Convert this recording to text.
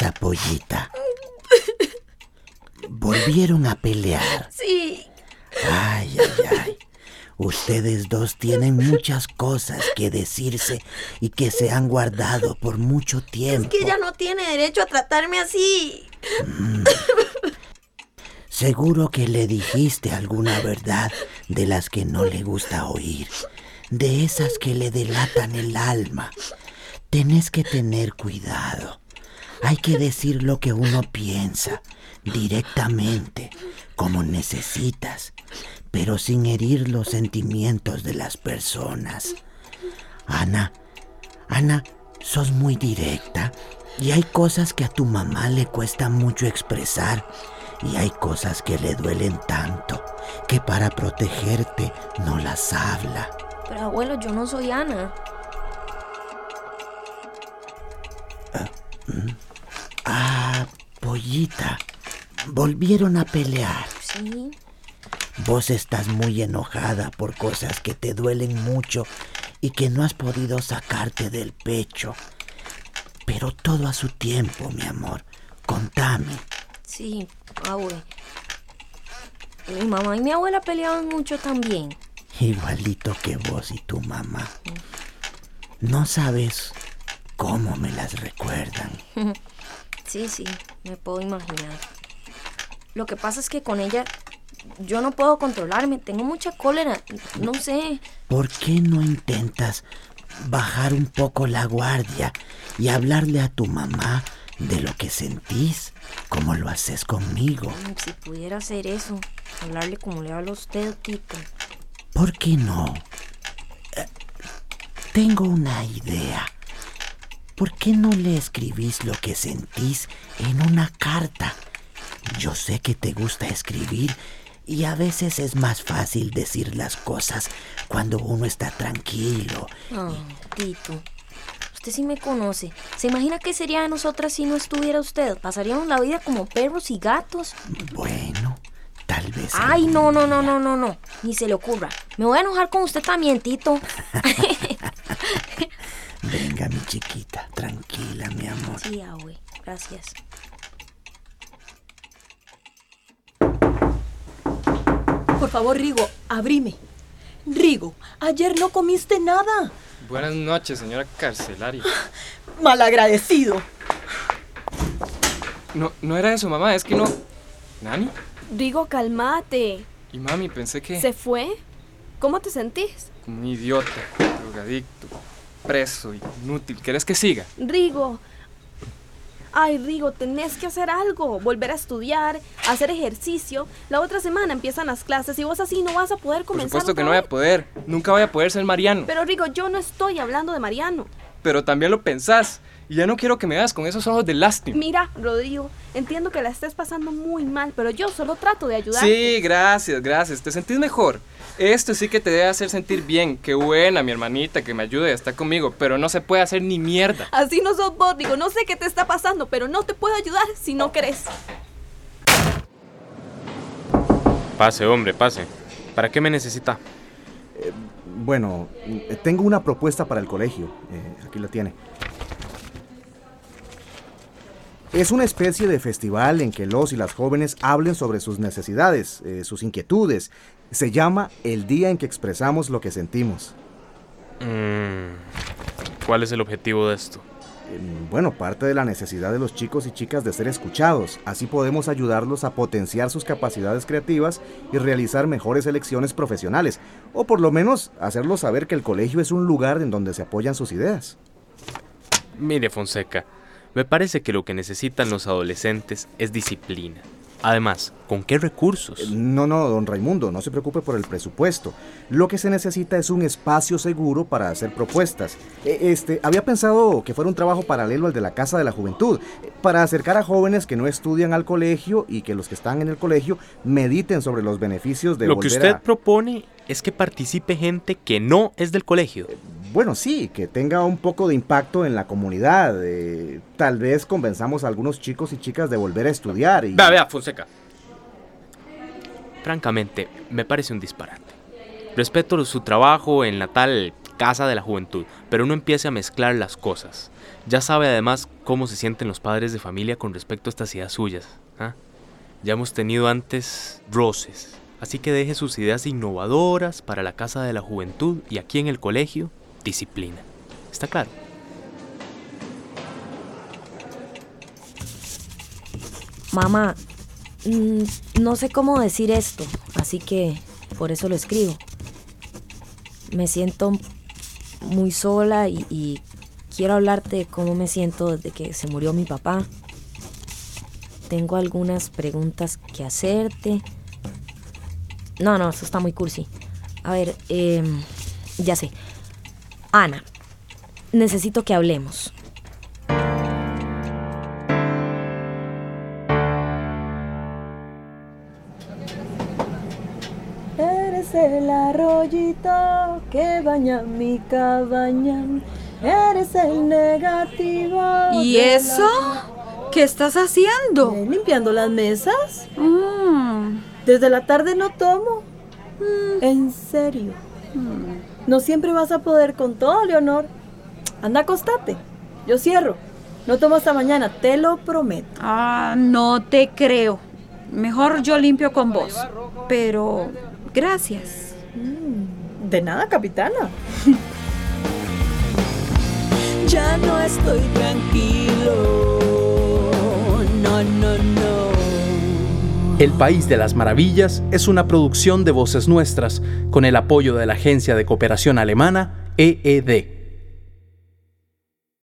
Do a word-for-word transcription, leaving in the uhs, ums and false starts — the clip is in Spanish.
Pollita, pollita. ¿Volvieron a pelear? Sí. Ay, ay, ay. Ustedes dos tienen muchas cosas que decirse y que se han guardado por mucho tiempo. Es que ella no tiene derecho a tratarme así. Mm. Seguro que le dijiste alguna verdad de las que no le gusta oír, de esas que le delatan el alma. Tenés que tener cuidado. Hay que decir lo que uno piensa, directamente, como necesitas, pero sin herir los sentimientos de las personas. Ana, Ana, sos muy directa y hay cosas que a tu mamá le cuesta mucho expresar y hay cosas que le duelen tanto que para protegerte no las habla. Pero abuelo, yo no soy Ana. Uh, mm. Ah, pollita, volvieron a pelear. Sí. Vos estás muy enojada por cosas que te duelen mucho y que no has podido sacarte del pecho. Pero todo a su tiempo, mi amor. Contame. Sí, abue. Mi mamá y mi abuela peleaban mucho también. Igualito que vos y tu mamá. No sabes cómo me las recuerdan. Sí, sí, me puedo imaginar. Lo que pasa es que con ella yo no puedo controlarme, tengo mucha cólera, no sé. ¿Por qué no intentas bajar un poco la guardia y hablarle a tu mamá de lo que sentís, como lo haces conmigo? Si pudiera hacer eso, hablarle como le hablo a usted, Tito. ¿Por qué no? Eh, tengo una idea. ¿Por qué no le escribís lo que sentís en una carta? Yo sé que te gusta escribir y a veces es más fácil decir las cosas cuando uno está tranquilo. Oh, Tito, usted sí me conoce. ¿Se imagina qué sería de nosotras si no estuviera usted? ¿Pasaríamos la vida como perros y gatos? Bueno, tal vez... Ay, no, no, no, no, no, no. Ni se le ocurra. Me voy a enojar con usted también, Tito. Venga, mi chiquita, tranquila, mi amor. Sí, abue, gracias. Por favor, Rigo, abrime. Rigo, ayer no comiste nada. Buenas noches, señora carcelaria. Malagradecido. No, no era eso, mamá, es que no... ¿Nani? Rigo, cálmate. Y mami, pensé que... ¿Se fue? ¿Cómo te sentís? Como un idiota, drogadicto, preso, inútil. ¿Querés que siga? Rigo. Ay, Rigo, tenés que hacer algo. Volver a estudiar, hacer ejercicio. La otra semana empiezan las clases y vos así no vas a poder comenzar. Por supuesto que no voy a poder. Nunca voy a poder ser Mariano. Pero Rigo, yo no estoy hablando de Mariano. Pero también lo pensás. Y ya no quiero que me veas con esos ojos de lástima. Mira, Rodrigo, entiendo que la estés pasando muy mal, pero yo solo trato de ayudarte. Sí, gracias, gracias. ¿Te sentís mejor? Esto sí que te debe hacer sentir bien. Qué buena, mi hermanita, que me ayude, está conmigo. Pero no se puede hacer ni mierda. Así no sos vos, Rigo. No sé qué te está pasando, pero no te puedo ayudar si no querés. Pase, hombre, pase. ¿Para qué me necesita? Eh, bueno, tengo una propuesta para el colegio. Eh, aquí la tiene. Es una especie de festival en que los y las jóvenes hablen sobre sus necesidades, eh, sus inquietudes. Se llama El Día en que Expresamos lo que Sentimos. Mm, ¿Cuál es el objetivo de esto? Eh, bueno, parte de la necesidad de los chicos y chicas de ser escuchados. Así podemos ayudarlos a potenciar sus capacidades creativas y realizar mejores elecciones profesionales. O por lo menos hacerlos saber que el colegio es un lugar en donde se apoyan sus ideas. Mire, Fonseca, me parece que lo que necesitan los adolescentes es disciplina. Además, ¿con qué recursos? No, no, don Raimundo, no se preocupe por el presupuesto. Lo que se necesita es un espacio seguro para hacer propuestas. Este, había pensado que fuera un trabajo paralelo al de la Casa de la Juventud, para acercar a jóvenes que no estudian al colegio y que los que están en el colegio mediten sobre los beneficios de Lo volver que usted a... propone es que participe gente que no es del colegio. Bueno, sí, que tenga un poco de impacto en la comunidad. Eh, tal vez convenzamos a algunos chicos y chicas de volver a estudiar y... Vea, vea, Fonseca. Francamente, me parece un disparate. Respeto su trabajo en la tal Casa de la Juventud, pero no empiece a mezclar las cosas. Ya sabe además cómo se sienten los padres de familia con respecto a estas ideas suyas. ¿Ah? Ya hemos tenido antes roces, así que deje sus ideas innovadoras para la Casa de la Juventud y aquí en el colegio, disciplina. ¿Está claro? Mamá, mm, no sé cómo decir esto, así que por eso lo escribo. Me siento muy sola y, y quiero hablarte de cómo me siento desde que se murió mi papá. Tengo algunas preguntas que hacerte. No, no, eso está muy cursi. A ver, eh, ya sé. Ana, necesito que hablemos. Eres el arroyito que baña mi cabaña. Eres el negativo. ¿Y eso? ¿Qué estás haciendo? Eh, ¿Limpiando las mesas? Mm. Desde la tarde no tomo. Mm. En serio. Mm. No siempre vas a poder con todo, Leonor. Anda, acostate. Yo cierro. No tomo hasta mañana, te lo prometo. Ah, no te creo. Mejor yo limpio con vos. Pero, gracias. Mm. De nada, capitana. Ya no estoy tranquilo. No, no, no. El País de las Maravillas es una producción de Voces Nuestras con el apoyo de la agencia de cooperación alemana E E D.